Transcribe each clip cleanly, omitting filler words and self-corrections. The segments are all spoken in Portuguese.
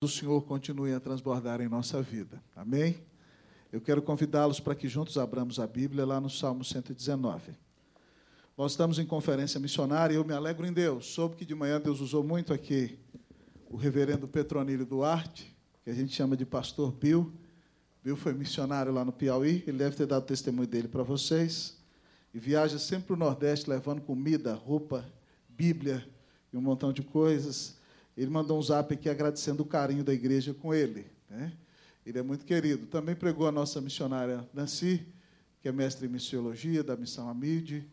do Senhor continue a transbordar em nossa vida. Amém? Eu quero convidá-los para que juntos abramos a Bíblia lá no Salmo 119. Nós estamos em conferência missionária e eu me alegro em Deus. Soube que de manhã Deus usou muito aqui o reverendo Petronílio Duarte, que a gente chama de pastor Bill. Bill foi missionário lá no Piauí, ele deve ter dado testemunho dele para vocês. E viaja sempre para o Nordeste levando comida, roupa, Bíblia e um montão de coisas. Ele mandou um zap aqui agradecendo o carinho da igreja com ele, né? Ele é muito querido. Também pregou a nossa missionária Nancy, que é mestre em missiologia da Missão Amide,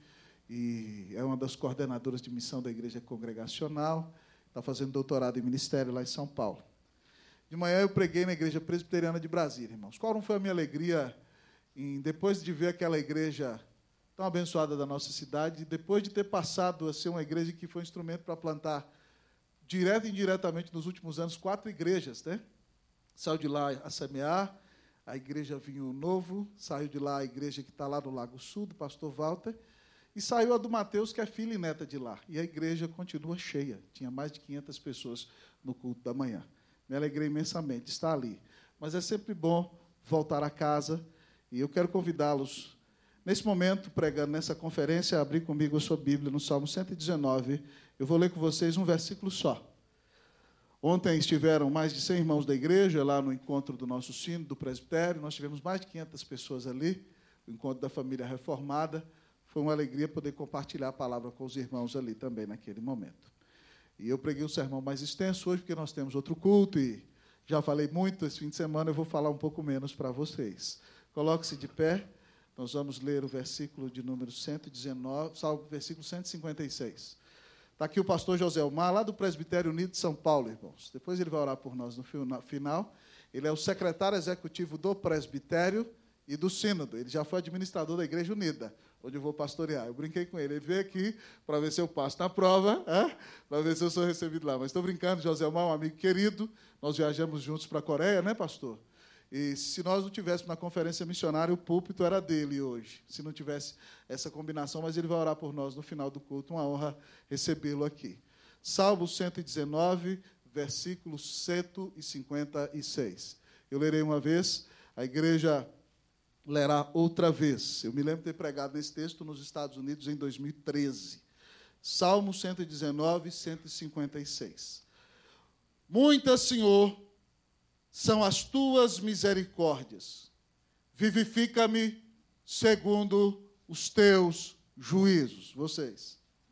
e é uma das coordenadoras de missão da igreja congregacional, está fazendo doutorado em ministério lá em São Paulo. De manhã eu preguei na igreja presbiteriana de Brasília, irmãos. Qual não foi a minha alegria depois de ver aquela igreja tão abençoada da nossa cidade, depois de ter passado a ser uma igreja que foi instrumento para plantar direto e indiretamente nos últimos anos 4 igrejas, né? Saiu de lá a semear, a igreja Vinho Novo, saiu de lá a igreja que está lá no Lago Sul, do pastor Walter, e saiu a do Mateus, que é filha e neta de lá. E a igreja continua cheia, tinha mais de 500 pessoas no culto da manhã. Me alegrei imensamente de estar ali. Mas é sempre bom voltar a casa, e eu quero convidá-los, nesse momento, pregando nessa conferência, a abrir comigo a sua Bíblia no Salmo 119. Eu vou ler com vocês um versículo só. Ontem estiveram mais de 100 irmãos da igreja, lá no encontro do nosso sino, do presbitério. Nós tivemos mais de 500 pessoas ali, o encontro da família reformada. Foi uma alegria poder compartilhar a palavra com os irmãos ali também, naquele momento. E eu preguei um sermão mais extenso hoje, porque nós temos outro culto, e já falei muito esse fim de semana, eu vou falar um pouco menos para vocês. Coloque-se de pé, nós vamos ler o versículo de número 119, salvo versículo 156. Está aqui o pastor José Omar, lá do Presbitério Unido de São Paulo, irmãos. Depois ele vai orar por nós no final. Ele é o secretário executivo do presbitério e do sínodo. Ele já foi administrador da Igreja Unida, onde eu vou pastorear. Eu brinquei com ele. Ele veio aqui para ver se eu passo na prova, para ver se eu sou recebido lá. Mas estou brincando, José Omar, um amigo querido. Nós viajamos juntos para a Coreia, né, pastor? E se nós não tivéssemos na conferência missionária, o púlpito era dele hoje, se não tivesse essa combinação, mas ele vai orar por nós no final do culto. Uma honra recebê-lo aqui. Salmo 119, versículo 156. Eu lerei uma vez, a igreja lerá outra vez. Eu me lembro de ter pregado nesse texto nos Estados Unidos em 2013. Salmo 119, 156. Muitas, Senhor, são as tuas misericórdias. Vivifica-me segundo os teus juízos. Vocês.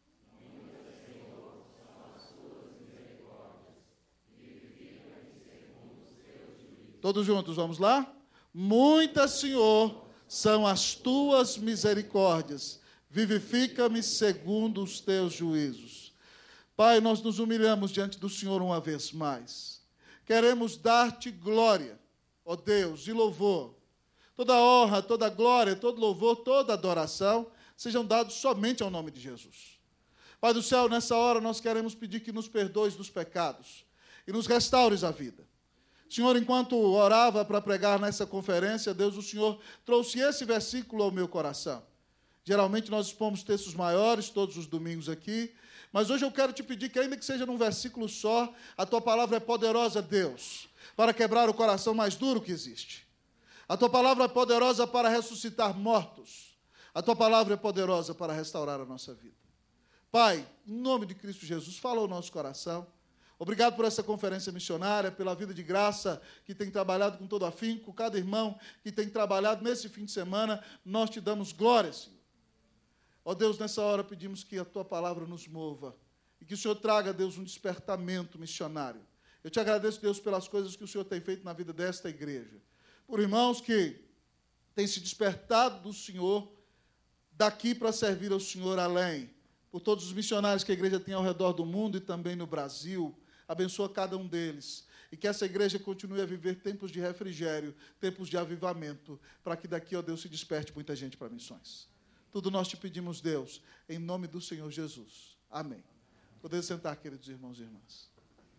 Todos juntos, vamos lá? Muitas, Senhor, são as tuas misericórdias. Vivifica-me segundo os teus juízos. Pai, nós nos humilhamos diante do Senhor uma vez mais. Queremos dar-te glória, ó Deus, e louvor. Toda honra, toda glória, todo louvor, toda adoração sejam dados somente ao nome de Jesus. Pai do céu, nessa hora nós queremos pedir que nos perdoes dos pecados e nos restaures a vida. Senhor, enquanto orava para pregar nessa conferência, Deus, o Senhor trouxe esse versículo ao meu coração. Geralmente nós expomos textos maiores todos os domingos aqui, mas hoje eu quero te pedir que, ainda que seja num versículo só, a tua palavra é poderosa, Deus, para quebrar o coração mais duro que existe. A tua palavra é poderosa para ressuscitar mortos. A tua palavra é poderosa para restaurar a nossa vida. Pai, em nome de Cristo Jesus, fala ao nosso coração. Obrigado por essa conferência missionária, pela vida de graça que tem trabalhado com todo afinco, cada irmão que tem trabalhado nesse fim de semana, nós te damos glória, Senhor. Ó Deus, nessa hora pedimos que a tua palavra nos mova e que o Senhor traga, Deus, um despertamento missionário. Eu te agradeço, Deus, pelas coisas que o Senhor tem feito na vida desta igreja. Por irmãos que têm se despertado do Senhor daqui para servir ao Senhor além. Por todos os missionários que a igreja tem ao redor do mundo e também no Brasil. Abençoa cada um deles. E que essa igreja continue a viver tempos de refrigério, tempos de avivamento, para que daqui, ó Deus, se desperte muita gente para missões. Tudo nós te pedimos, Deus, em nome do Senhor Jesus. Amém. Podemos sentar, queridos irmãos e irmãs.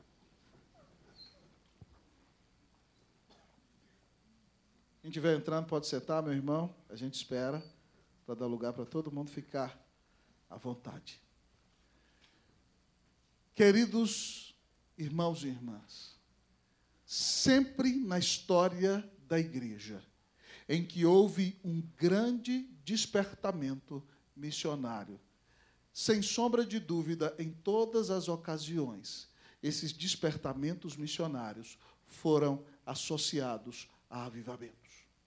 Quem estiver entrando pode sentar, meu irmão. A gente espera para dar lugar para todo mundo ficar à vontade. Queridos irmãos e irmãs, sempre na história da igreja em que houve um grande despertamento missionário, sem sombra de dúvida, em todas as ocasiões, esses despertamentos missionários foram associados a avivamentos.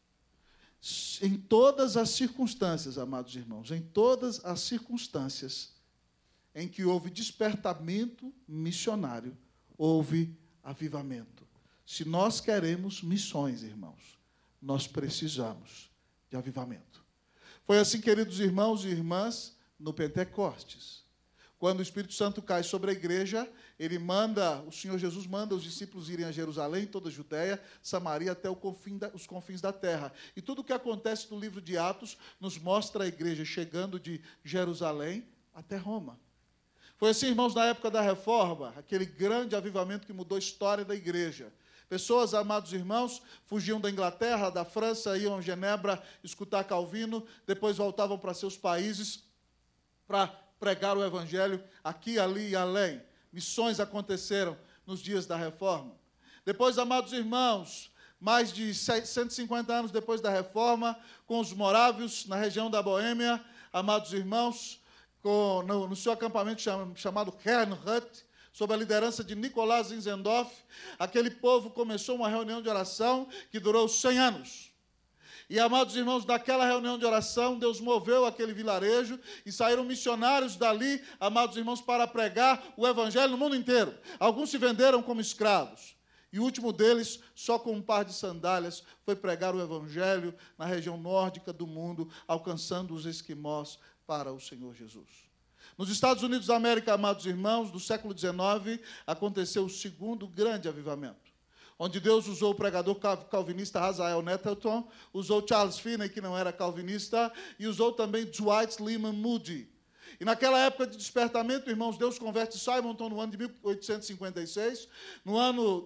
Em todas as circunstâncias, amados irmãos, em todas as circunstâncias em que houve despertamento missionário, houve avivamento. Se nós queremos missões, irmãos, nós precisamos de avivamento. Foi assim, queridos irmãos e irmãs, no Pentecostes. Quando o Espírito Santo cai sobre a igreja, o Senhor Jesus manda os discípulos irem a Jerusalém, toda a Judéia, Samaria, até os confins da terra. E tudo o que acontece no livro de Atos nos mostra a igreja chegando de Jerusalém até Roma. Foi assim, irmãos, na época da Reforma, aquele grande avivamento que mudou a história da igreja. Pessoas, amados irmãos, fugiam da Inglaterra, da França, iam a Genebra escutar Calvino, depois voltavam para seus países para pregar o evangelho aqui, ali e além. Missões aconteceram nos dias da Reforma. Depois, amados irmãos, mais de 150 anos depois da Reforma, com os morávios na região da Boêmia, amados irmãos, no seu acampamento chamado Herrnhut, sob a liderança de Nicolás Zinzendorf, aquele povo começou uma reunião de oração que durou 100 anos. E, amados irmãos, daquela reunião de oração, Deus moveu aquele vilarejo e saíram missionários dali, amados irmãos, para pregar o evangelho no mundo inteiro. Alguns se venderam como escravos. E o último deles, só com um par de sandálias, foi pregar o evangelho na região nórdica do mundo, alcançando os esquimós para o Senhor Jesus. Nos Estados Unidos da América, amados irmãos, do século XIX, aconteceu o segundo grande avivamento, onde Deus usou o pregador calvinista Hazael Nettleton, usou Charles Finney, que não era calvinista, e usou também Dwight Lyman Moody. E naquela época de despertamento, irmãos, Deus converte Simonton no ano de 1856. No ano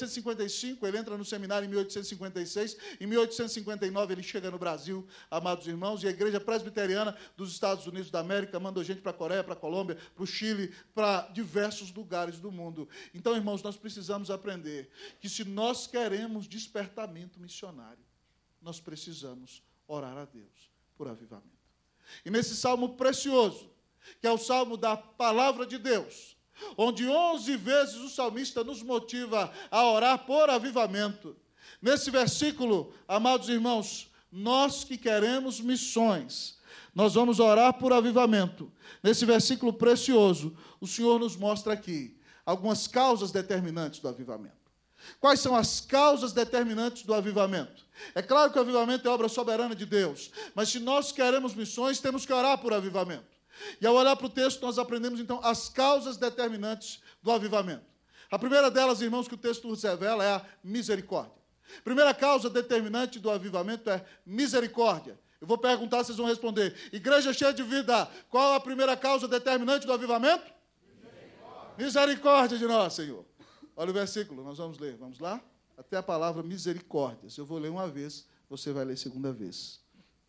1855, ele entra no seminário em 1856. Em 1859, ele chega no Brasil, amados irmãos, e a Igreja Presbiteriana dos Estados Unidos da América mandou gente para a Coreia, para a Colômbia, para o Chile, para diversos lugares do mundo. Então, irmãos, nós precisamos aprender que se nós queremos despertamento missionário, nós precisamos orar a Deus por avivamento. E nesse salmo precioso, que é o salmo da palavra de Deus, onde 11 vezes o salmista nos motiva a orar por avivamento. Nesse versículo, amados irmãos, nós que queremos missões, nós vamos orar por avivamento. Nesse versículo precioso, o Senhor nos mostra aqui algumas causas determinantes do avivamento. Quais são as causas determinantes do avivamento? É claro que o avivamento é obra soberana de Deus, mas se nós queremos missões, temos que orar por avivamento. E ao olhar para o texto, nós aprendemos, então, as causas determinantes do avivamento. A primeira delas, irmãos, que o texto nos revela é a misericórdia. A primeira causa determinante do avivamento é misericórdia. Eu vou perguntar, vocês vão responder. Igreja cheia de vida, qual a primeira causa determinante do avivamento? Misericórdia. Misericórdia de nós, Senhor. Olha o versículo, nós vamos ler. Vamos lá? Até a palavra misericórdia. Se eu vou ler uma vez, você vai ler segunda vez.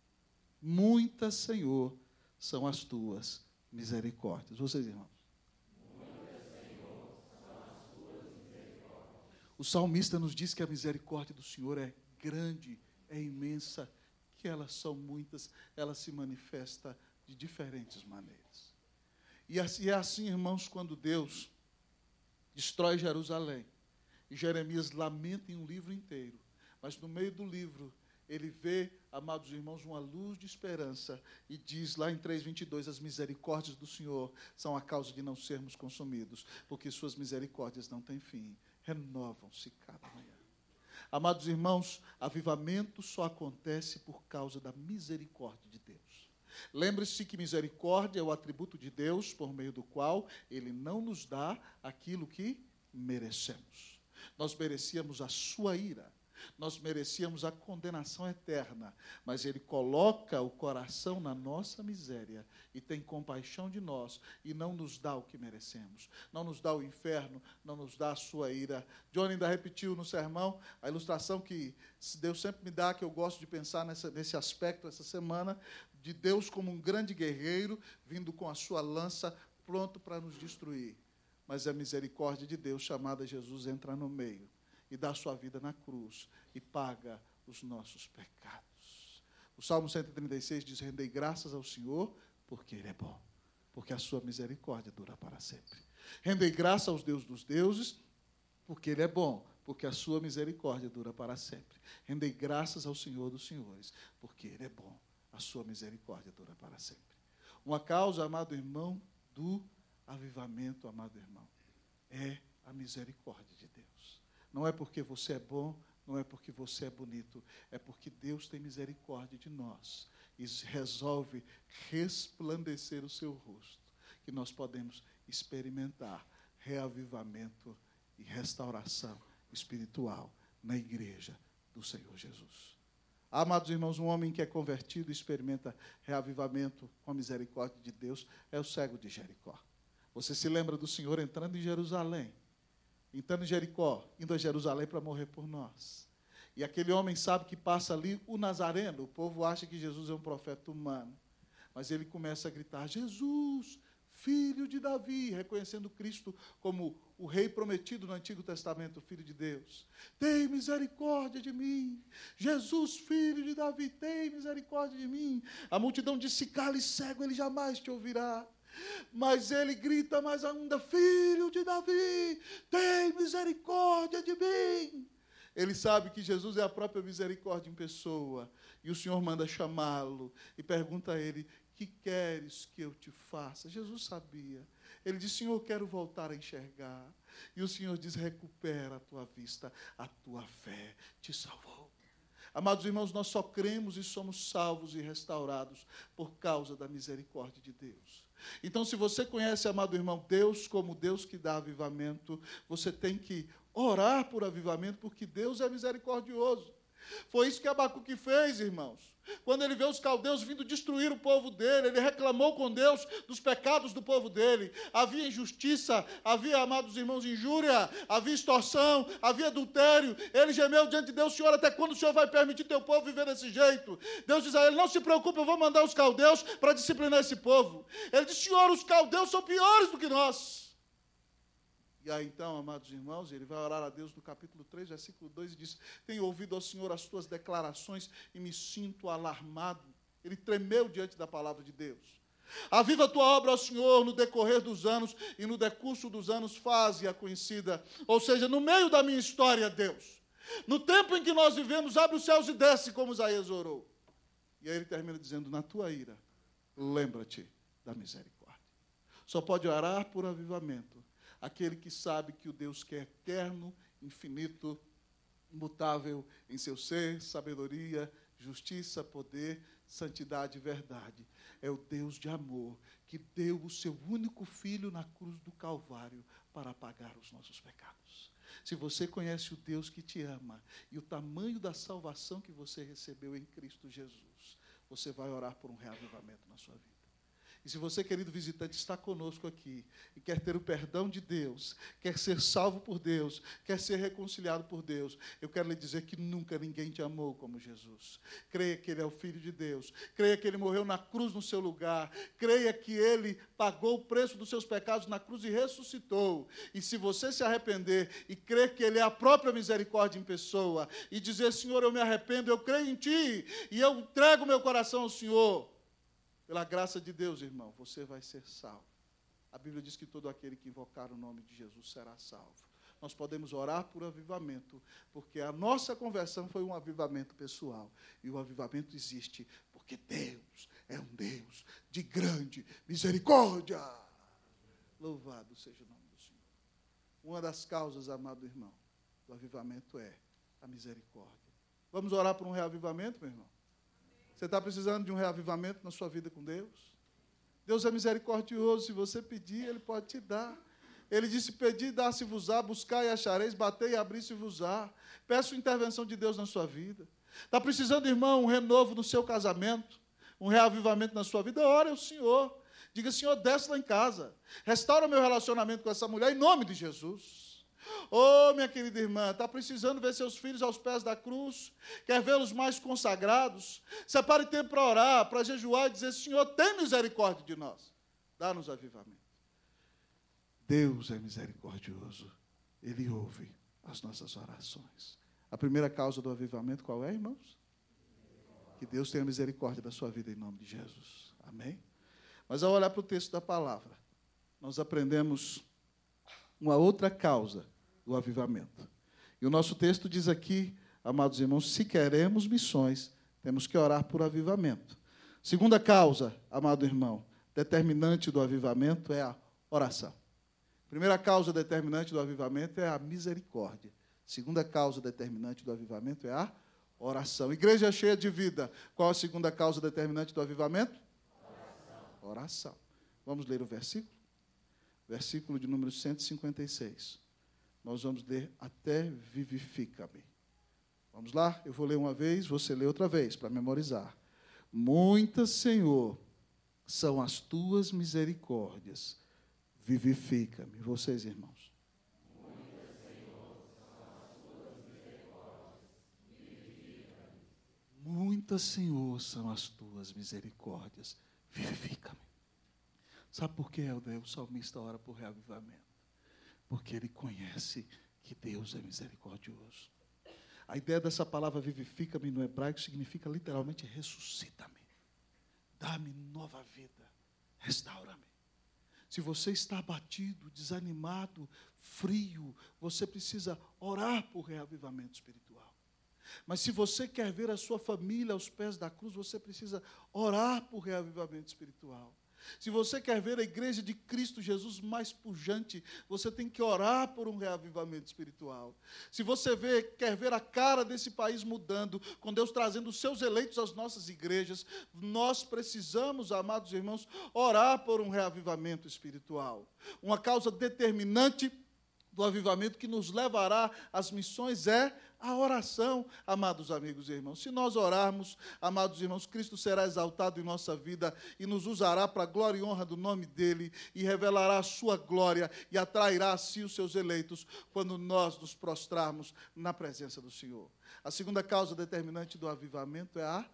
Muitas, Senhor, são as tuas misericórdias. Vocês, irmãos? Muitas, Senhor, são as tuas misericórdias. O salmista nos diz que a misericórdia do Senhor é grande, é imensa, que elas são muitas, ela se manifesta de diferentes maneiras. E é assim, irmãos, quando Deus destrói Jerusalém, e Jeremias lamenta em um livro inteiro, mas no meio do livro, ele vê, amados irmãos, uma luz de esperança e diz lá em 3:22, as misericórdias do Senhor são a causa de não sermos consumidos, porque suas misericórdias não têm fim, renovam-se cada manhã. Amados irmãos, avivamento só acontece por causa da misericórdia de Deus. Lembre-se que misericórdia é o atributo de Deus por meio do qual Ele não nos dá aquilo que merecemos. Nós merecíamos a sua ira, nós merecíamos a condenação eterna, mas Ele coloca o coração na nossa miséria e tem compaixão de nós e não nos dá o que merecemos. Não nos dá o inferno, não nos dá a sua ira. Johnny ainda repetiu no sermão a ilustração que Deus sempre me dá, que eu gosto de pensar nesse aspecto essa semana, de Deus como um grande guerreiro, vindo com a sua lança, pronto para nos destruir. Mas a misericórdia de Deus, chamada Jesus, entra no meio e dá a sua vida na cruz e paga os nossos pecados. O Salmo 136 diz: rendei graças ao Senhor, porque Ele é bom, porque a sua misericórdia dura para sempre. Rendei graças aos Deus dos deuses, porque Ele é bom, porque a sua misericórdia dura para sempre. Rendei graças ao Senhor dos senhores, porque Ele é bom, a sua misericórdia dura para sempre. Uma causa, amado irmão, do avivamento, amado irmão, é a misericórdia de Deus. Não é porque você é bom, não é porque você é bonito, é porque Deus tem misericórdia de nós e resolve resplandecer o seu rosto, que nós podemos experimentar reavivamento e restauração espiritual na igreja do Senhor Jesus. Amados irmãos, um homem que é convertido e experimenta reavivamento com a misericórdia de Deus é o cego de Jericó. Você se lembra do Senhor entrando em Jerusalém, entrando em Jericó, indo a Jerusalém para morrer por nós. E aquele homem sabe que passa ali o Nazareno. O povo acha que Jesus é um profeta humano. Mas ele começa a gritar: Jesus, filho de Davi, reconhecendo Cristo como o rei prometido no Antigo Testamento, o Filho de Deus. Tem misericórdia de mim. Jesus, filho de Davi, tem misericórdia de mim. A multidão disse: cale cego, ele jamais te ouvirá. Mas ele grita mais ainda: filho de Davi, tem misericórdia de mim. Ele sabe que Jesus é a própria misericórdia em pessoa. E o Senhor manda chamá-lo e pergunta a ele: que queres que eu te faça? Jesus sabia. Ele diz: Senhor, eu quero voltar a enxergar. E o Senhor diz: recupera a tua vista, a tua fé te salvou. Amados irmãos, nós só cremos e somos salvos e restaurados por causa da misericórdia de Deus. Então, se você conhece, amado irmão, Deus como Deus que dá avivamento, você tem que orar por avivamento, porque Deus é misericordioso. Foi isso que Abacuque fez, irmãos. Quando ele vê os caldeus vindo destruir o povo dele, ele reclamou com Deus dos pecados do povo dele. Havia injustiça, havia, amados irmãos, injúria, havia extorsão, havia adultério. Ele gemeu diante de Deus: Senhor, até quando o Senhor vai permitir teu povo viver desse jeito? Deus diz a ele: não se preocupe, eu vou mandar os caldeus para disciplinar esse povo. Ele diz: Senhor, os caldeus são piores do que nós. E aí, então, amados irmãos, ele vai orar a Deus no capítulo 3, versículo 2, e diz: tenho ouvido ao Senhor as tuas declarações e me sinto alarmado. Ele tremeu diante da palavra de Deus. Aviva a tua obra, ó Senhor, no decorrer dos anos, e no decurso dos anos faze-a conhecida. Ou seja, no meio da minha história, Deus, no tempo em que nós vivemos, abre os céus e desce, como Isaías orou. E aí ele termina dizendo: na tua ira, lembra-te da misericórdia. Só pode orar por avivamento aquele que sabe que o Deus que é eterno, infinito, imutável em seu ser, sabedoria, justiça, poder, santidade e verdade, é o Deus de amor, que deu o seu único filho na cruz do Calvário para apagar os nossos pecados. Se você conhece o Deus que te ama e o tamanho da salvação que você recebeu em Cristo Jesus, você vai orar por um reavivamento na sua vida. E se você, querido visitante, está conosco aqui e quer ter o perdão de Deus, quer ser salvo por Deus, quer ser reconciliado por Deus, eu quero lhe dizer que nunca ninguém te amou como Jesus. Creia que Ele é o Filho de Deus, creia que Ele morreu na cruz no seu lugar, creia que Ele pagou o preço dos seus pecados na cruz e ressuscitou. E se você se arrepender e crer que Ele é a própria misericórdia em pessoa e dizer: Senhor, eu me arrependo, eu creio em Ti e eu entrego meu coração ao Senhor, pela graça de Deus, irmão, você vai ser salvo. A Bíblia diz que todo aquele que invocar o nome de Jesus será salvo. Nós podemos orar por avivamento, porque a nossa conversão foi um avivamento pessoal. E o avivamento existe porque Deus é um Deus de grande misericórdia. Louvado seja o nome do Senhor. Uma das causas, amado irmão, do avivamento é a misericórdia. Vamos orar por um reavivamento, meu irmão? Você está precisando de um reavivamento na sua vida com Deus? Deus é misericordioso, se você pedir, Ele pode te dar. Ele disse: pedi, dá-se-vos-á, buscai e achareis, batei e abri-se-vos-á. Peça a intervenção de Deus na sua vida. Está precisando, irmão, um renovo no seu casamento, um reavivamento na sua vida? Ore ao Senhor. Diga: Senhor, desce lá em casa. Restaura meu relacionamento com essa mulher, em nome de Jesus. Oh, minha querida irmã, está precisando ver seus filhos aos pés da cruz, quer vê-los mais consagrados? Separe tempo para orar, para jejuar e dizer: Senhor, tem misericórdia de nós. Dá-nos avivamento. Deus é misericordioso. Ele ouve as nossas orações. A primeira causa do avivamento qual é, irmãos? Que Deus tenha misericórdia da sua vida em nome de Jesus. Amém? Mas ao olhar para o texto da palavra, nós aprendemos uma outra causa do avivamento. E o nosso texto diz aqui, amados irmãos, se queremos missões, temos que orar por avivamento. Segunda causa, amado irmão, determinante do avivamento é a oração. Primeira causa determinante do avivamento é a misericórdia. Segunda causa determinante do avivamento é a oração. Igreja cheia de vida. Qual a segunda causa determinante do avivamento? Oração. Vamos ler o versículo? Versículo de número 156. Nós vamos ler até vivifica-me. Vamos lá? Eu vou ler uma vez, você lê outra vez, para memorizar. Muitas, Senhor, são as tuas misericórdias. Vivifica-me. Vocês, irmãos. Muitas, Senhor, são as tuas misericórdias. Vivifica-me. Sabe por que o salmista ora por reavivamento? Porque ele conhece que Deus é misericordioso. A ideia dessa palavra vivifica-me no hebraico significa literalmente ressuscita-me. Dá-me nova vida. Restaura-me. Se você está abatido, desanimado, frio, você precisa orar por reavivamento espiritual. Mas se você quer ver a sua família aos pés da cruz, você precisa orar por reavivamento espiritual. Se você quer ver a igreja de Cristo Jesus mais pujante, você tem que orar por um reavivamento espiritual. Se você quer ver a cara desse país mudando, com Deus trazendo os seus eleitos às nossas igrejas, nós precisamos, amados irmãos, orar por um reavivamento espiritual. Uma causa determinante do avivamento que nos levará às missões é a oração, amados amigos e irmãos. Se nós orarmos, amados irmãos, Cristo será exaltado em nossa vida e nos usará para a glória e honra do nome dEle e revelará a sua glória e atrairá a si os seus eleitos quando nós nos prostrarmos na presença do Senhor. A segunda causa determinante do avivamento é a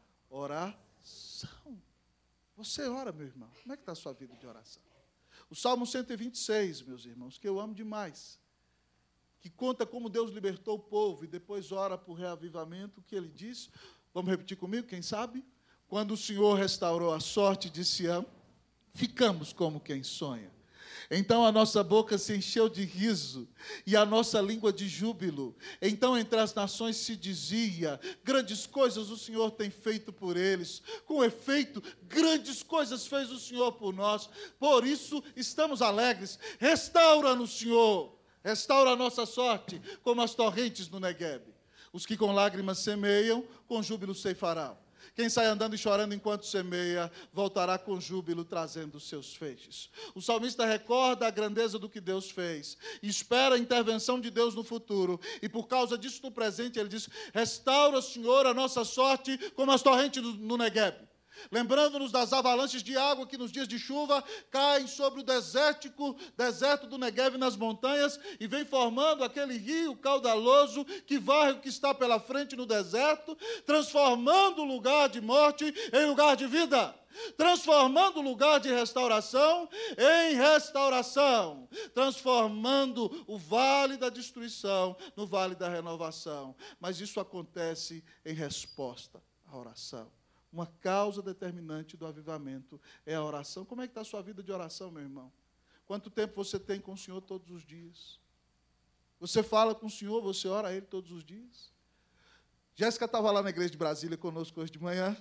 oração. Você ora, meu irmão. Como é que está a sua vida de oração? O Salmo 126, meus irmãos, que eu amo demais, que conta como Deus libertou o povo e depois ora por reavivamento, o que ele diz? Vamos repetir comigo, quem sabe? Quando o Senhor restaurou a sorte de Sião, ficamos como quem sonha. Então a nossa boca se encheu de riso e a nossa língua de júbilo. Então entre as nações se dizia, grandes coisas o Senhor tem feito por eles. Com efeito, grandes coisas fez o Senhor por nós. Por isso estamos alegres. Restaura-nos, Senhor. Restaura a nossa sorte, como as torrentes no Neguebe. Os que com lágrimas semeiam, com júbilo ceifarão. Quem sai andando e chorando enquanto semeia, voltará com júbilo, trazendo os seus feixes. O salmista recorda a grandeza do que Deus fez, e espera a intervenção de Deus no futuro, e por causa disso, no presente, ele diz, restaura, Senhor, a nossa sorte, como as torrentes no Neguebe. Lembrando-nos das avalanches de água que nos dias de chuva caem sobre o deserto do Negueb nas montanhas e vem formando aquele rio caudaloso que varre o que está pela frente no deserto, transformando o lugar de morte em lugar de vida, transformando o lugar de restauração em restauração, transformando o vale da destruição no vale da renovação. Mas isso acontece em resposta à oração. Uma causa determinante do avivamento é a oração. Como é que está a sua vida de oração, meu irmão? Quanto tempo você tem com o Senhor todos os dias? Você fala com o Senhor, você ora a Ele todos os dias? Jéssica estava lá na igreja de Brasília conosco hoje de manhã,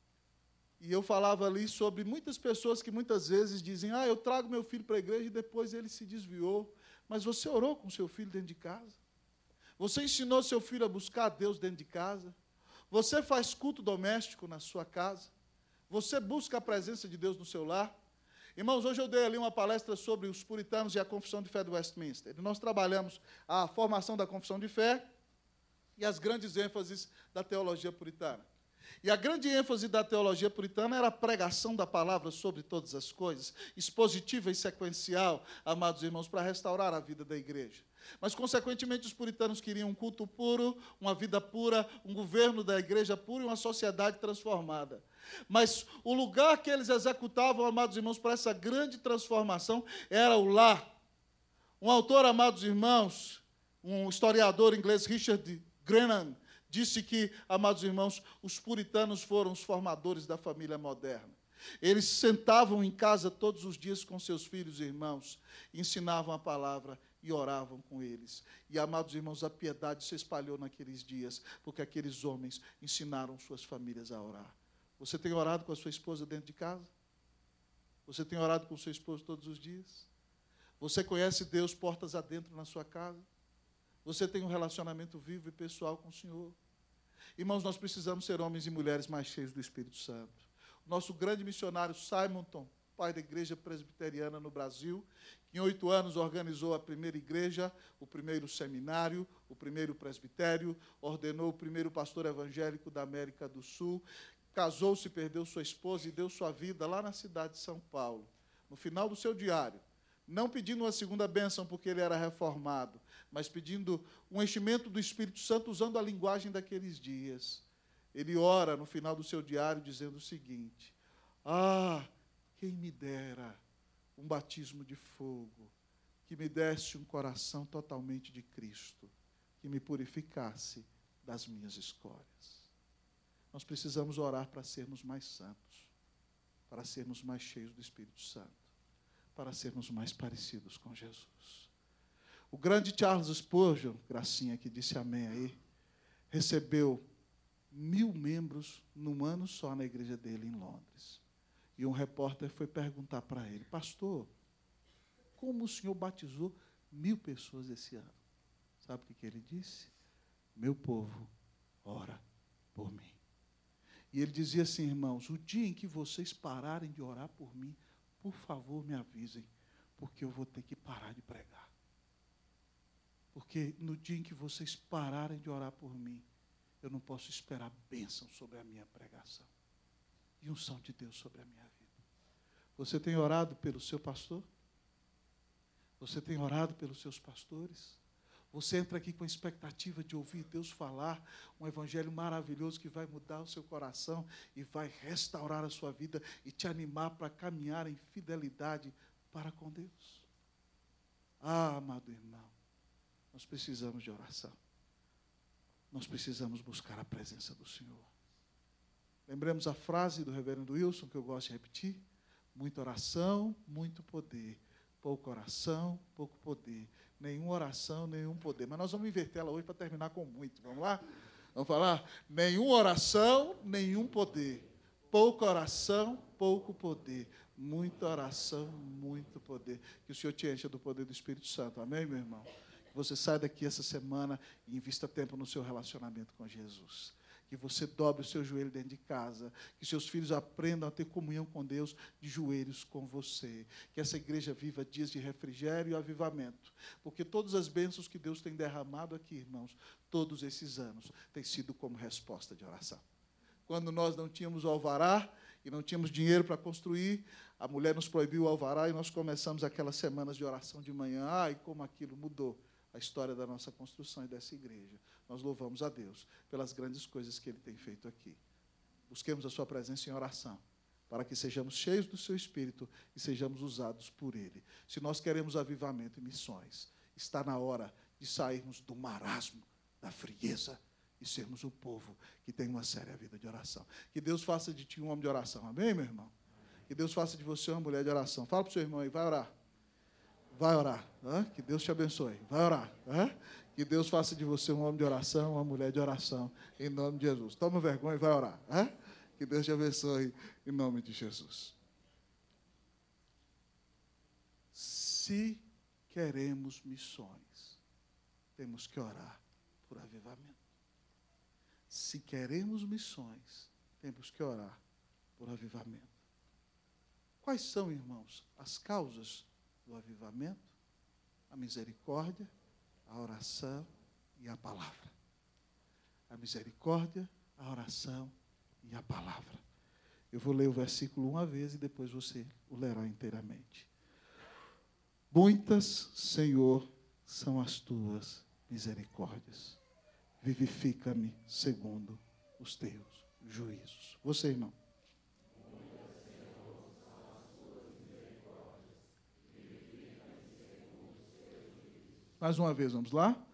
e eu falava ali sobre muitas pessoas que muitas vezes dizem, eu trago meu filho para a igreja e depois ele se desviou. Mas você orou com seu filho dentro de casa? Você ensinou seu filho a buscar a Deus dentro de casa? Você faz culto doméstico na sua casa? Você busca a presença de Deus no seu lar? Irmãos, hoje eu dei ali uma palestra sobre os puritanos e a confissão de fé do Westminster. E nós trabalhamos a formação da confissão de fé e as grandes ênfases da teologia puritana. E a grande ênfase da teologia puritana era a pregação da palavra sobre todas as coisas, expositiva e sequencial, amados irmãos, para restaurar a vida da igreja. Mas, consequentemente, os puritanos queriam um culto puro, uma vida pura, um governo da igreja puro e uma sociedade transformada. Mas o lugar que eles executavam, amados irmãos, para essa grande transformação era o lar. Um autor, amados irmãos, Um historiador inglês, Richard Grennan, disse que, amados irmãos, os puritanos foram os formadores da família moderna. Eles sentavam em casa todos os dias com seus filhos e irmãos, ensinavam a palavra e oravam com eles. E, amados irmãos, a piedade se espalhou naqueles dias, porque aqueles homens ensinaram suas famílias a orar. Você tem orado com a sua esposa dentro de casa? Você tem orado com o seu esposo todos os dias? Você conhece Deus portas adentro na sua casa? Você tem um relacionamento vivo e pessoal com o Senhor? Irmãos, nós precisamos ser homens e mulheres mais cheios do Espírito Santo. O nosso grande missionário Simonton, pai da igreja presbiteriana no Brasil, que em 8 anos organizou a primeira igreja, o primeiro seminário, o primeiro presbitério, ordenou o primeiro pastor evangélico da América do Sul, casou-se, perdeu sua esposa e deu sua vida lá na cidade de São Paulo. No final do seu diário, não pedindo uma segunda bênção porque ele era reformado, mas pedindo um enchimento do Espírito Santo usando a linguagem daqueles dias. Ele ora no final do seu diário dizendo o seguinte: quem me dera um batismo de fogo, que me desse um coração totalmente de Cristo, que me purificasse das minhas escórias. Nós precisamos orar para sermos mais santos, para sermos mais cheios do Espírito Santo, para sermos mais parecidos com Jesus. O grande Charles Spurgeon, Gracinha que disse amém aí, recebeu 1000 membros num ano só na igreja dele em Londres. E um repórter foi perguntar para ele: pastor, como o senhor batizou 1000 pessoas esse ano? Sabe o que ele disse? Meu povo ora por mim. E ele dizia assim: irmãos, o dia em que vocês pararem de orar por mim, por favor, me avisem, porque eu vou ter que parar de pregar. Porque no dia em que vocês pararem de orar por mim, eu não posso esperar bênção sobre a minha pregação e unção de Deus sobre a minha vida. Você tem orado pelo seu pastor? Você tem orado pelos seus pastores? Você entra aqui com a expectativa de ouvir Deus falar um evangelho maravilhoso que vai mudar o seu coração e vai restaurar a sua vida e te animar para caminhar em fidelidade para com Deus. Amado irmão, nós precisamos de oração. Nós precisamos buscar a presença do Senhor. Lembremos a frase do reverendo Wilson, que eu gosto de repetir: muita oração, muito poder. Pouca oração, pouco poder. Nenhuma oração, nenhum poder. Mas nós vamos inverter ela hoje para terminar com muito. Vamos lá? Vamos falar? Nenhuma oração, nenhum poder. Pouca oração, pouco poder. Muita oração, muito poder. Que o Senhor te encha do poder do Espírito Santo. Amém, meu irmão? Que você saia daqui essa semana e invista tempo no seu relacionamento com Jesus. Que você dobre o seu joelho dentro de casa, que seus filhos aprendam a ter comunhão com Deus de joelhos com você, que essa igreja viva dias de refrigério e avivamento, porque todas as bênçãos que Deus tem derramado aqui, irmãos, todos esses anos, tem sido como resposta de oração. Quando nós não tínhamos o alvará e não tínhamos dinheiro para construir, a mulher nos proibiu o alvará e nós começamos aquelas semanas de oração de manhã. E como aquilo mudou a história da nossa construção e dessa igreja. Nós louvamos a Deus pelas grandes coisas que Ele tem feito aqui. Busquemos a sua presença em oração, para que sejamos cheios do seu Espírito e sejamos usados por Ele. Se nós queremos avivamento e missões, está na hora de sairmos do marasmo, da frieza, e sermos um povo que tem uma séria vida de oração. Que Deus faça de ti um homem de oração. Amém, meu irmão? Que Deus faça de você uma mulher de oração. Fala para o seu irmão aí, vai orar. Vai orar. Que Deus te abençoe. Vai orar. Que Deus faça de você um homem de oração, uma mulher de oração, em nome de Jesus. Toma vergonha e vai orar. Que Deus te abençoe, em nome de Jesus. Se queremos missões, temos que orar por avivamento. Se queremos missões, temos que orar por avivamento. Quais são, irmãos, as causas do avivamento? A misericórdia, a oração e a palavra. A misericórdia, a oração e a palavra. Eu vou ler o versículo uma vez e depois você o lerá inteiramente. Muitas, Senhor, são as tuas misericórdias. Vivifica-me segundo os teus juízos. Você, irmão. Mais uma vez, vamos lá?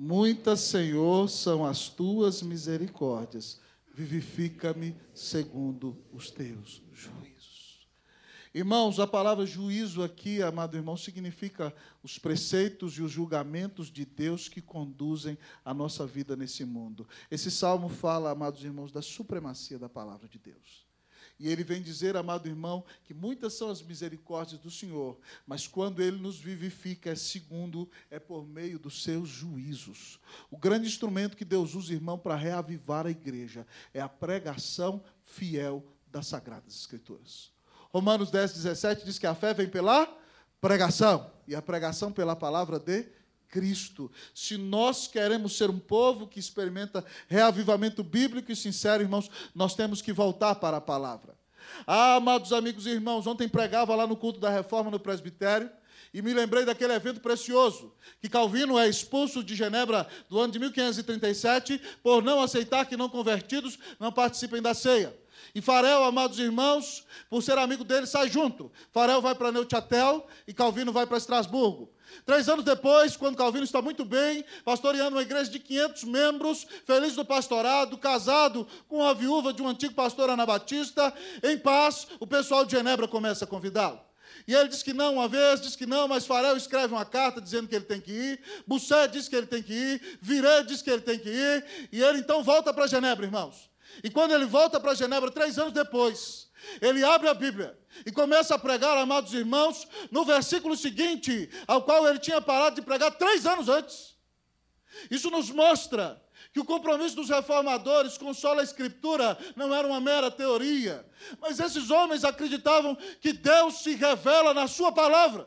Muitas, Senhor, são as tuas misericórdias. Vivifica-me segundo os teus juízos. Irmãos, a palavra juízo aqui, amado irmão, significa os preceitos e os julgamentos de Deus que conduzem a nossa vida nesse mundo. Esse salmo fala, amados irmãos, da supremacia da palavra de Deus. E ele vem dizer, amado irmão, que muitas são as misericórdias do Senhor, mas quando ele nos vivifica, é por meio dos seus juízos. O grande instrumento que Deus usa, irmão, para reavivar a igreja é a pregação fiel das Sagradas Escrituras. Romanos 10:17 diz que a fé vem pela pregação, e a pregação pela palavra de Cristo. Se nós queremos ser um povo que experimenta reavivamento bíblico e sincero, irmãos, nós temos que voltar para a palavra. Amados amigos e irmãos, ontem pregava lá no culto da Reforma no presbitério, e me lembrei daquele evento precioso, que Calvino é expulso de Genebra do ano de 1537, por não aceitar que não convertidos não participem da ceia. E Farel, amados irmãos, por ser amigo dele, sai junto. Farel vai para Neuchâtel e Calvino vai para Estrasburgo. 3 anos depois, quando Calvino está muito bem, pastoreando uma igreja de 500 membros, feliz do pastorado, casado com a viúva de um antigo pastor anabatista, em paz, o pessoal de Genebra começa a convidá-lo. E ele diz que não uma vez, diz que não, mas Farel escreve uma carta dizendo que ele tem que ir, Busset diz que ele tem que ir, Viré diz que ele tem que ir, e ele então volta para Genebra, irmãos. E quando ele volta para Genebra, 3 anos depois, ele abre a Bíblia e começa a pregar, amados irmãos, no versículo seguinte, ao qual ele tinha parado de pregar 3 anos antes. Isso nos mostra que o compromisso dos reformadores com sola Escritura não era uma mera teoria, mas esses homens acreditavam que Deus se revela na sua palavra.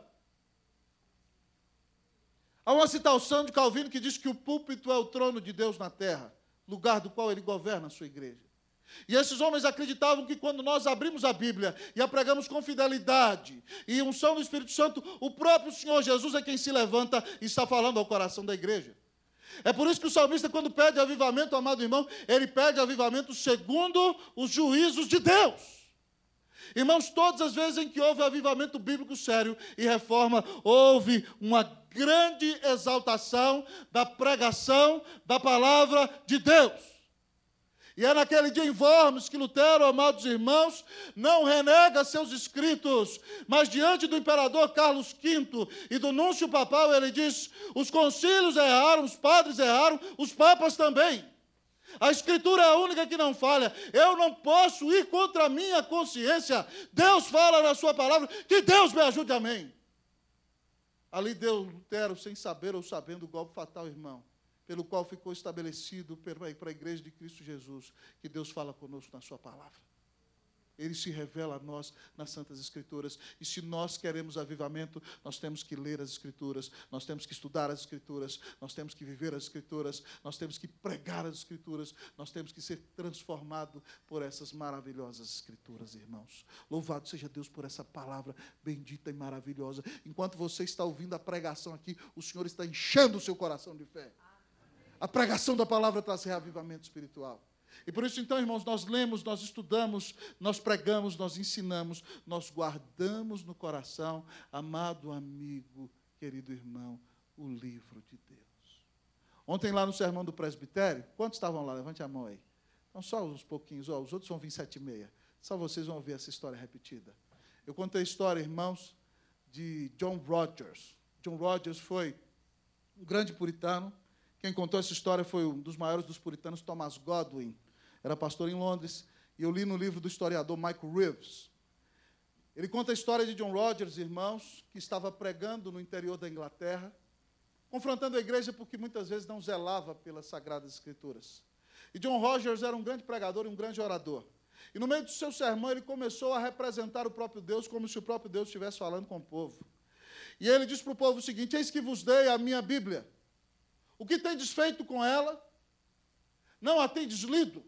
Há uma citação de Calvino que diz que o púlpito é o trono de Deus na terra, lugar do qual ele governa a sua igreja. E esses homens acreditavam que quando nós abrimos a Bíblia e a pregamos com fidelidade e unção do Espírito Santo, o próprio Senhor Jesus é quem se levanta e está falando ao coração da igreja. É por isso que o salmista, quando pede avivamento, amado irmão, ele pede avivamento segundo os juízos de Deus. Irmãos, todas as vezes em que houve avivamento bíblico sério e reforma, houve uma grande exaltação da pregação da palavra de Deus. E é naquele dia em Worms que Lutero, amados irmãos, não renega seus escritos, mas diante do imperador Carlos V e do núncio papal, ele diz: os concílios erraram, os padres erraram, os papas também. A Escritura é a única que não falha. Eu não posso ir contra a minha consciência. Deus fala na sua palavra, que Deus me ajude, amém. Ali deu Lutero, sem saber ou sabendo, o golpe fatal, irmão, pelo qual ficou estabelecido para a igreja de Cristo Jesus, que Deus fala conosco na sua palavra. Ele se revela a nós nas Santas Escrituras. E se nós queremos avivamento, nós temos que ler as Escrituras, nós temos que estudar as Escrituras, nós temos que viver as Escrituras, nós temos que pregar as Escrituras, nós temos que ser transformados por essas maravilhosas Escrituras, irmãos. Louvado seja Deus por essa palavra bendita e maravilhosa. Enquanto você está ouvindo a pregação aqui, o Senhor está enchendo o seu coração de fé. A pregação da palavra traz reavivamento espiritual. E por isso, então, irmãos, nós lemos, nós estudamos, nós pregamos, nós ensinamos, nós guardamos no coração, amado amigo, querido irmão, o livro de Deus. Ontem, lá no sermão do presbitério, quantos estavam lá? Levante a mão aí. Então, só uns pouquinhos, os outros vão vir 7h30. Só vocês vão ouvir essa história repetida. Eu contei a história, irmãos, de John Rogers. John Rogers foi um grande puritano. Quem contou essa história foi um dos maiores dos puritanos, Thomas Godwin. Era pastor em Londres, e eu li no livro do historiador Michael Reeves. Ele conta a história de John Rogers, irmãos, que estava pregando no interior da Inglaterra, confrontando a igreja porque muitas vezes não zelava pelas Sagradas Escrituras. E John Rogers era um grande pregador e um grande orador. E no meio do seu sermão, ele começou a representar o próprio Deus como se o próprio Deus estivesse falando com o povo. E ele disse para o povo o seguinte: eis que vos dei a minha Bíblia. O que tendes feito com ela? Não a tendes lido?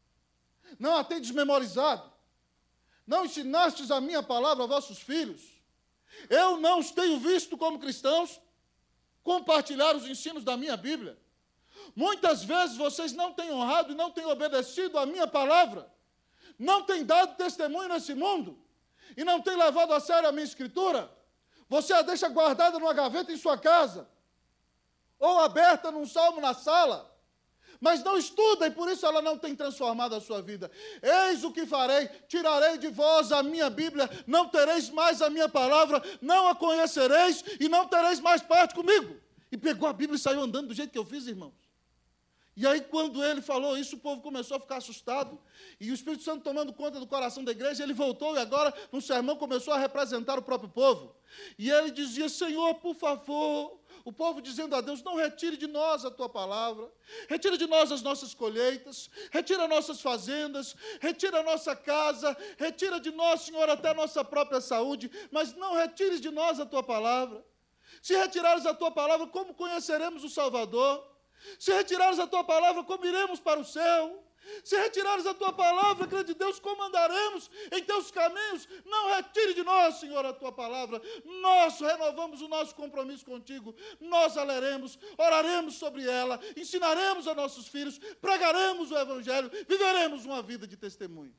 Não a tendes memorizado? Não ensinastes a minha palavra a vossos filhos? Eu não os tenho visto como cristãos compartilhar os ensinos da minha Bíblia. Muitas vezes vocês não têm honrado e não têm obedecido a minha palavra. Não têm dado testemunho nesse mundo. E não têm levado a sério a minha Escritura. Você a deixa guardada numa gaveta em sua casa. ou aberta num salmo na sala, mas não estuda e por isso ela não tem transformado a sua vida. Eis o que farei, tirarei de vós a minha Bíblia, não tereis mais a minha palavra, não a conhecereis e não tereis mais parte comigo. E pegou a Bíblia e saiu andando do jeito que eu fiz, irmãos. E aí, quando ele falou isso, o povo começou a ficar assustado, e o Espírito Santo tomando conta do coração da igreja, ele voltou e agora, no sermão, começou a representar o próprio povo. E ele dizia: Senhor, por favor, o povo dizendo a Deus: não retire de nós a tua palavra, retira de nós as nossas colheitas, retira nossas fazendas, retira a nossa casa, retira de nós, Senhor, até a nossa própria saúde, mas não retires de nós a tua palavra. Se retirares a tua palavra, como conheceremos o Salvador? Se retirares a tua palavra, como iremos para o céu? Se retirares a tua palavra, grande Deus, como andaremos em teus caminhos? Não retire de nós, Senhor, a tua palavra. Nós renovamos o nosso compromisso contigo. Nós a leremos, oraremos sobre ela, ensinaremos a nossos filhos, pregaremos o Evangelho, viveremos uma vida de testemunho.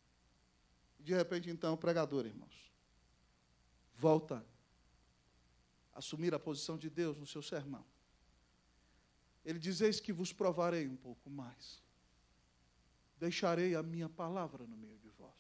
De repente, então, o pregador, irmãos, volta a assumir a posição de Deus no seu sermão. Ele diz: eis que vos provarei um pouco mais. Deixarei a minha palavra no meio de vós,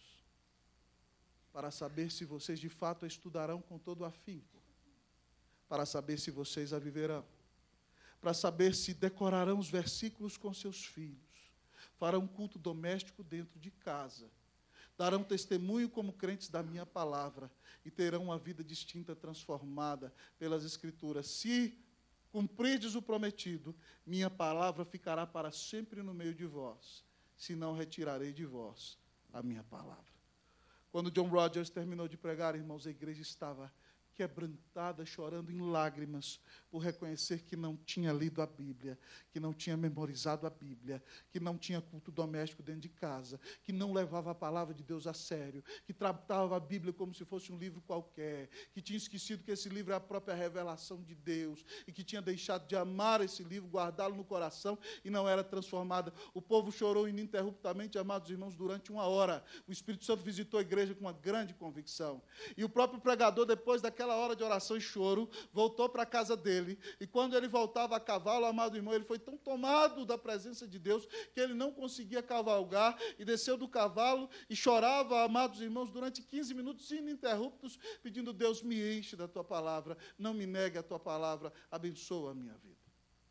para saber se vocês de fato a estudarão com todo afinco, para saber se vocês a viverão, para saber se decorarão os versículos com seus filhos, farão culto doméstico dentro de casa, darão testemunho como crentes da minha palavra e terão uma vida distinta, transformada pelas Escrituras. Se cumprirdes o prometido, minha palavra ficará para sempre no meio de vós, se não retirarei de vós a minha palavra. Quando John Rogers terminou de pregar, irmãos, a igreja estava quebrantada, chorando em lágrimas, por reconhecer que não tinha lido a Bíblia, que não tinha memorizado a Bíblia, que não tinha culto doméstico dentro de casa, que não levava a palavra de Deus a sério, que tratava a Bíblia como se fosse um livro qualquer, que tinha esquecido que esse livro é a própria revelação de Deus, e que tinha deixado de amar esse livro, guardá-lo no coração, e não era transformada. O povo chorou ininterruptamente, amados irmãos, durante 1 hora. O Espírito Santo visitou a igreja com uma grande convicção. E o próprio pregador, depois daquela hora de oração e choro, voltou para a casa dele, e quando ele voltava a cavalo, amado irmão, ele foi tão tomado da presença de Deus, que ele não conseguia cavalgar, e desceu do cavalo, e chorava, amados irmãos, durante 15 minutos ininterruptos, pedindo: Deus, me enche da tua palavra, não me negue a tua palavra, abençoa a minha vida.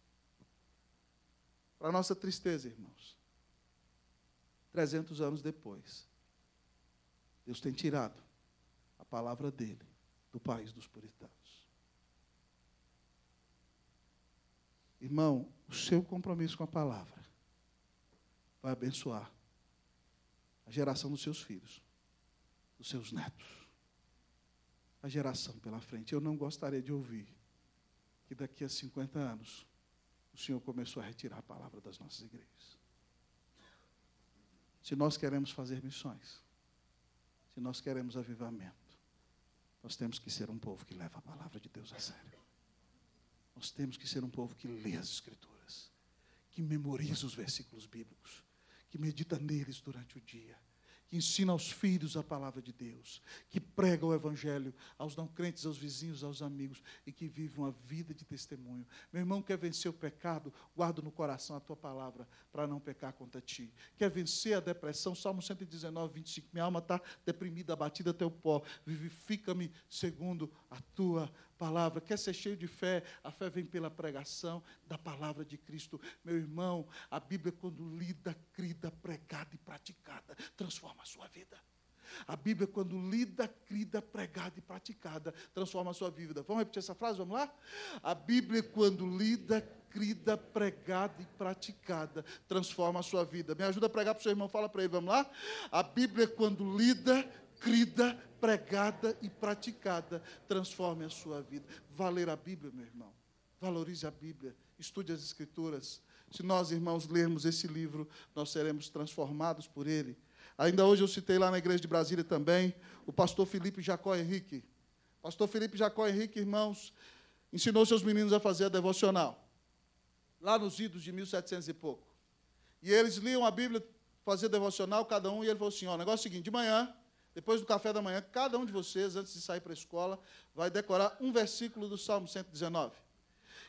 Para nossa tristeza, irmãos, 300 anos depois, Deus tem tirado a palavra dele do país dos puritanos. Irmão, o seu compromisso com a palavra vai abençoar a geração dos seus filhos, dos seus netos, a geração pela frente. Eu não gostaria de ouvir que daqui a 50 anos o Senhor começou a retirar a palavra das nossas igrejas. Se nós queremos fazer missões, se nós queremos avivamento, nós temos que ser um povo que leva a palavra de Deus a sério. Nós temos que ser um povo que lê as Escrituras, que memoriza os versículos bíblicos, que medita neles durante o dia, que ensina aos filhos a palavra de Deus, que prega o Evangelho aos não crentes, aos vizinhos, aos amigos, e que vive uma vida de testemunho. Meu irmão, quer vencer o pecado? Guarda no coração a tua palavra, para não pecar contra ti. Quer vencer a depressão? Salmo 119, 25, minha alma está deprimida, abatida até o pó, vivifica-me segundo a tua palavra. Quer ser cheio de fé? A fé vem pela pregação da palavra de Cristo. Meu irmão, a Bíblia, quando lida, crida, pregada e praticada, transforma a sua vida. A Bíblia, quando lida, crida, pregada e praticada, transforma a sua vida. Vamos repetir essa frase? Vamos lá? A Bíblia, quando lida, crida, pregada e praticada, transforma a sua vida. Me ajuda a pregar para o seu irmão, fala para ele, vamos lá? A Bíblia, quando lida, crida, pregada e praticada, transforme a sua vida. Vá ler a Bíblia, meu irmão. Valorize a Bíblia, estude as Escrituras. Se nós, irmãos, lermos esse livro, nós seremos transformados por ele. Ainda hoje eu citei lá na igreja de Brasília também, o pastor Felipe Jacó Henrique. Pastor Felipe Jacó Henrique, irmãos, ensinou seus meninos a fazer a devocional, lá nos idos de 1700 e pouco. E eles liam a Bíblia, faziam devocional, cada um, e ele falou assim: ó, o negócio é o seguinte, de manhã, depois do café da manhã, cada um de vocês, antes de sair para a escola, vai decorar um versículo do Salmo 119.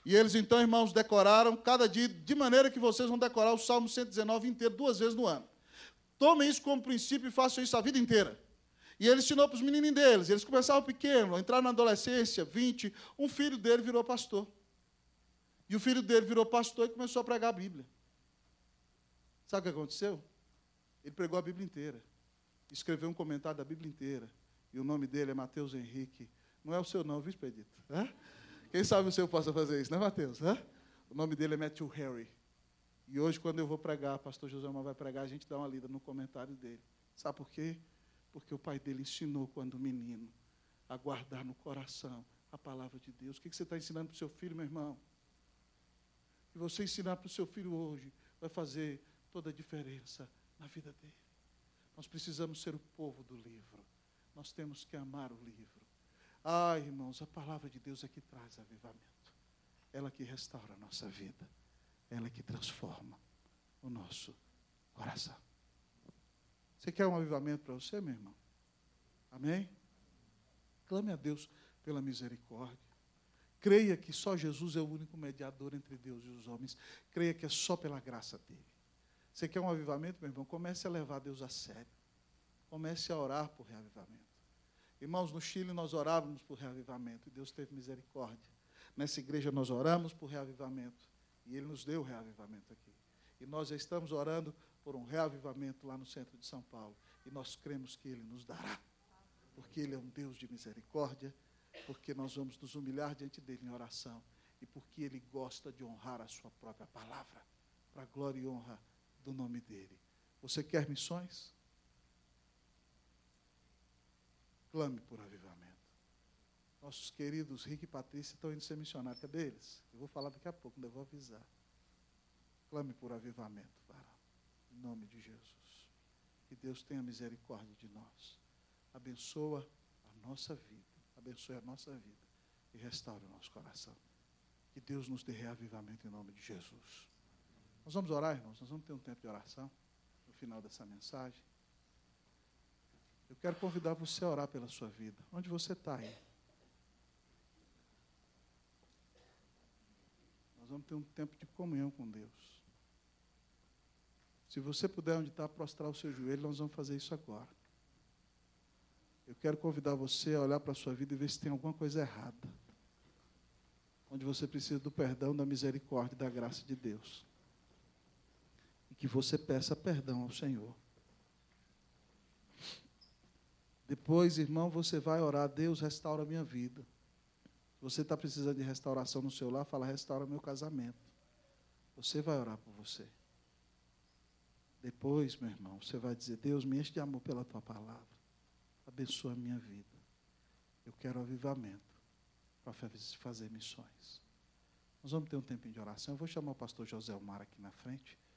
E eles, então, irmãos, decoraram cada dia, de maneira que vocês vão decorar o Salmo 119 inteiro, 2 vezes no ano. Tomem isso como princípio e façam isso a vida inteira. E ele ensinou para os menininhos deles. Eles começavam pequenos, entraram na adolescência, 20. Um filho dele virou pastor. E o filho dele virou pastor e começou a pregar a Bíblia. Sabe o que aconteceu? Ele pregou a Bíblia inteira. Escreveu um comentário da Bíblia inteira. E o nome dele é Mateus Henrique. Não é o seu não, viu, Expedito? Quem sabe o seu possa fazer isso, não é, Mateus? O nome dele é Matthew Harry. E hoje, quando eu vou pregar, o pastor José Omar vai pregar, a gente dá uma lida no comentário dele. Sabe por quê? Porque o pai dele ensinou, quando menino, a guardar no coração a palavra de Deus. O que você está ensinando para o seu filho, meu irmão? E você ensinar para o seu filho hoje vai fazer toda a diferença na vida dele. Nós precisamos ser o povo do livro. Nós temos que amar o livro. Irmãos, a palavra de Deus é que traz avivamento. Ela que restaura a nossa vida. Ela que transforma o nosso coração. Você quer um avivamento para você, meu irmão? Amém? Clame a Deus pela misericórdia. Creia que só Jesus é o único mediador entre Deus e os homens. Creia que é só pela graça dele. Você quer um avivamento, meu irmão? Comece a levar Deus a sério. Comece a orar por reavivamento. Irmãos, no Chile nós orávamos por reavivamento e Deus teve misericórdia. Nessa igreja nós oramos por reavivamento e Ele nos deu reavivamento aqui. E nós já estamos orando por um reavivamento lá no centro de São Paulo. E nós cremos que Ele nos dará. Porque Ele é um Deus de misericórdia, porque nós vamos nos humilhar diante dEle em oração e porque Ele gosta de honrar a sua própria palavra, para a glória e honra do nome dEle. Você quer missões? Clame por avivamento. Nossos queridos Rick e Patrícia estão indo ser missionários. Cadê eles? Eu vou falar daqui a pouco, ainda vou avisar. Clame por avivamento, varão. Em nome de Jesus. Que Deus tenha misericórdia de nós. Abençoa a nossa vida. Abençoe a nossa vida. E restaure o nosso coração. Que Deus nos dê reavivamento em nome de Jesus. Nós vamos orar, irmãos. Nós vamos ter um tempo de oração no final dessa mensagem. Eu quero convidar você a orar pela sua vida. Onde você está aí? Nós vamos ter um tempo de comunhão com Deus. Se você puder, onde está, prostrar o seu joelho, nós vamos fazer isso agora. Eu quero convidar você a olhar para a sua vida e ver se tem alguma coisa errada. Onde você precisa do perdão, da misericórdia e da graça de Deus. E que você peça perdão ao Senhor. Depois, irmão, você vai orar, Deus, restaura a minha vida. Se você está precisando de restauração no seu lar, fala, restaura meu casamento. Você vai orar por você. Depois, meu irmão, você vai dizer, Deus, me enche de amor pela tua palavra. Abençoa a minha vida. Eu quero avivamento para fazer missões. Nós vamos ter um tempinho de oração. Eu vou chamar o pastor José Omar aqui na frente.